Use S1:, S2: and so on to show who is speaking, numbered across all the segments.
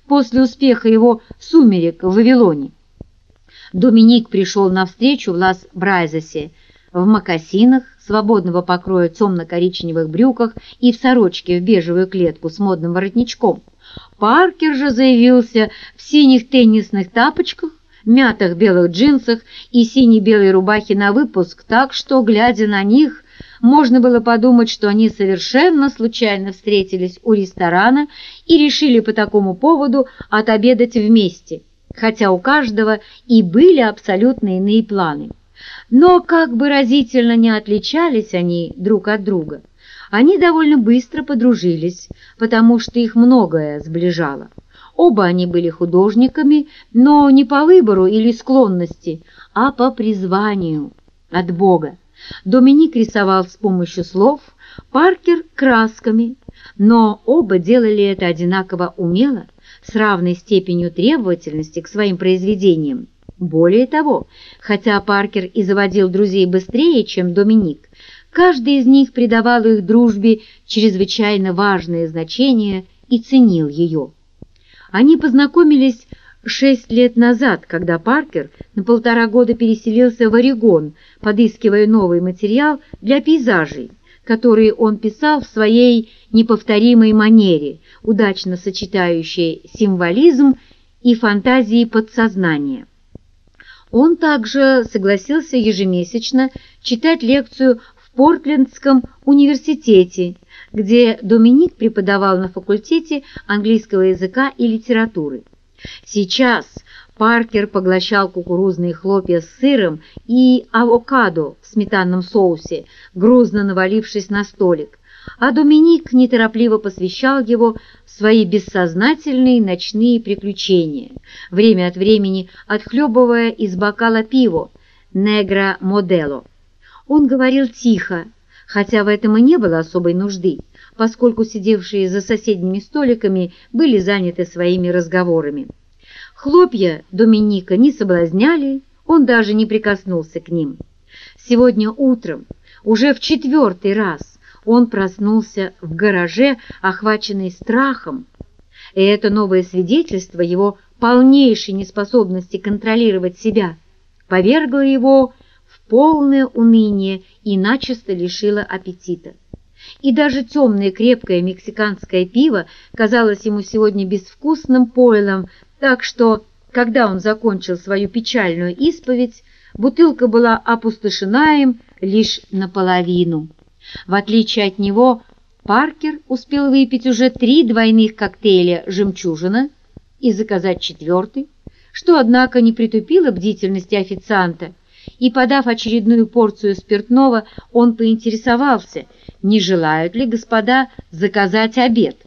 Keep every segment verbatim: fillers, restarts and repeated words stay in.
S1: после успеха его «Сумерек» в Вавилоне. Доминик пришел навстречу в Лас-Брайзасе в мокасинах, свободного покроя темно-коричневых брюках и в сорочке в бежевую клетку с модным воротничком. Паркер же заявился в синих теннисных тапочках, мятых белых джинсах и сине-белой рубахе на выпуск, так что, глядя на них, можно было подумать, что они совершенно случайно встретились у ресторана и решили по такому поводу отобедать вместе, хотя у каждого и были абсолютно иные планы. Но как бы разительно не отличались они друг от друга, они довольно быстро подружились, потому что их многое сближало. Оба они были художниками, но не по выбору или склонности, а по призванию от Бога. Доминик рисовал с помощью слов, Паркер — красками, но оба делали это одинаково умело, с равной степенью требовательности к своим произведениям. Более того, хотя Паркер и заводил друзей быстрее, чем Доминик, каждый из них придавал их дружбе чрезвычайно важное значение и ценил ее. Они познакомились шесть лет назад, когда Паркер на полтора года переселился в Орегон, подыскивая новый материал для пейзажей, которые он писал в своей неповторимой манере, удачно сочетающей символизм и фантазии подсознания. Он также согласился ежемесячно читать лекцию в Портлендском университете, где Доминик преподавал на факультете английского языка и литературы. Сейчас Паркер поглощал кукурузные хлопья с сыром и авокадо в сметанном соусе, грузно навалившись на столик, а Доминик неторопливо посвящал его в свои бессознательные ночные приключения, время от времени отхлебывая из бокала пиво «Негро Модело». Он говорил тихо, хотя в этом и не было особой нужды, поскольку сидевшие за соседними столиками были заняты своими разговорами. Хлопья Доминика не соблазняли, он даже не прикоснулся к ним. Сегодня утром, уже в четвертый раз, он проснулся в гараже, охваченный страхом, и это новое свидетельство его полнейшей неспособности контролировать себя повергло его в полное уныние и начисто лишило аппетита. И даже темное крепкое мексиканское пиво казалось ему сегодня безвкусным пойлом, так что, когда он закончил свою печальную исповедь, бутылка была опустошена им лишь наполовину. В отличие от него, Паркер успел выпить уже три двойных коктейля «Жемчужина» и заказать четвертый, что, однако, не притупило бдительности официанта, и, подав очередную порцию спиртного, он поинтересовался, не желают ли господа заказать обед.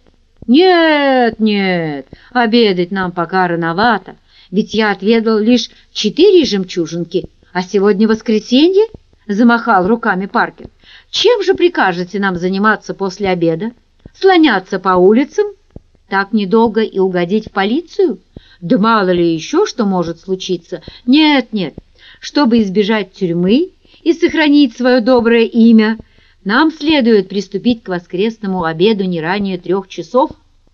S1: «Нет, нет, обедать нам пока рановато, ведь я отведал лишь четыре жемчужинки, а сегодня воскресенье», — замахал руками Паркер. «Чем же прикажете нам заниматься после обеда? Слоняться по улицам? Так недолго и угодить в полицию? Да мало ли еще что может случиться? Нет, нет, чтобы избежать тюрьмы и сохранить свое доброе имя, нам следует приступить к воскресному обеду не ранее трех часов.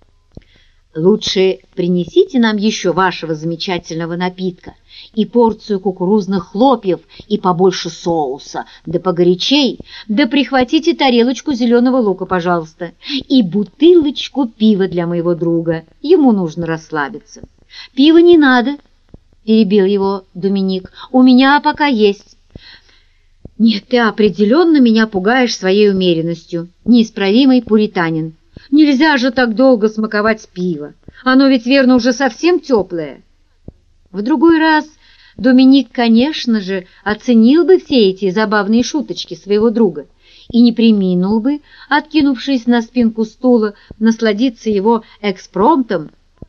S1: Лучше принесите нам еще вашего замечательного напитка и порцию кукурузных хлопьев и побольше соуса, да погорячей, да прихватите тарелочку зеленого лука, пожалуйста, и бутылочку пива для моего друга, ему нужно расслабиться». «Пива не надо», — перебил его Доминик, — «у меня пока есть». «Нет, ты определенно меня пугаешь своей умеренностью, неисправимый пуританин. Нельзя же так долго смаковать пиво, оно ведь, верно, уже совсем теплое». В другой раз Доминик, конечно же, оценил бы все эти забавные шуточки своего друга и не преминул бы, откинувшись на спинку стула, насладиться его экспромтом.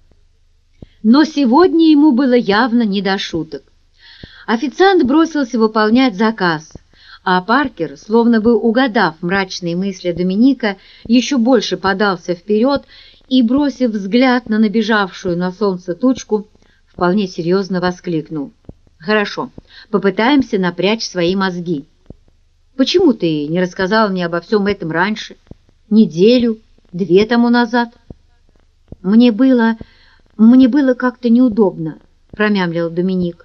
S1: Но сегодня ему было явно не до шуток. Официант бросился выполнять заказ, а Паркер, словно бы угадав мрачные мысли Доминика, еще больше подался вперед и, бросив взгляд на набежавшую на солнце тучку, вполне серьезно воскликнул: «Хорошо, попытаемся напрячь свои мозги. Почему ты не рассказал мне обо всем этом раньше, неделю, две тому назад?» «Мне было «Мне было как-то неудобно», — промямлил Доминик.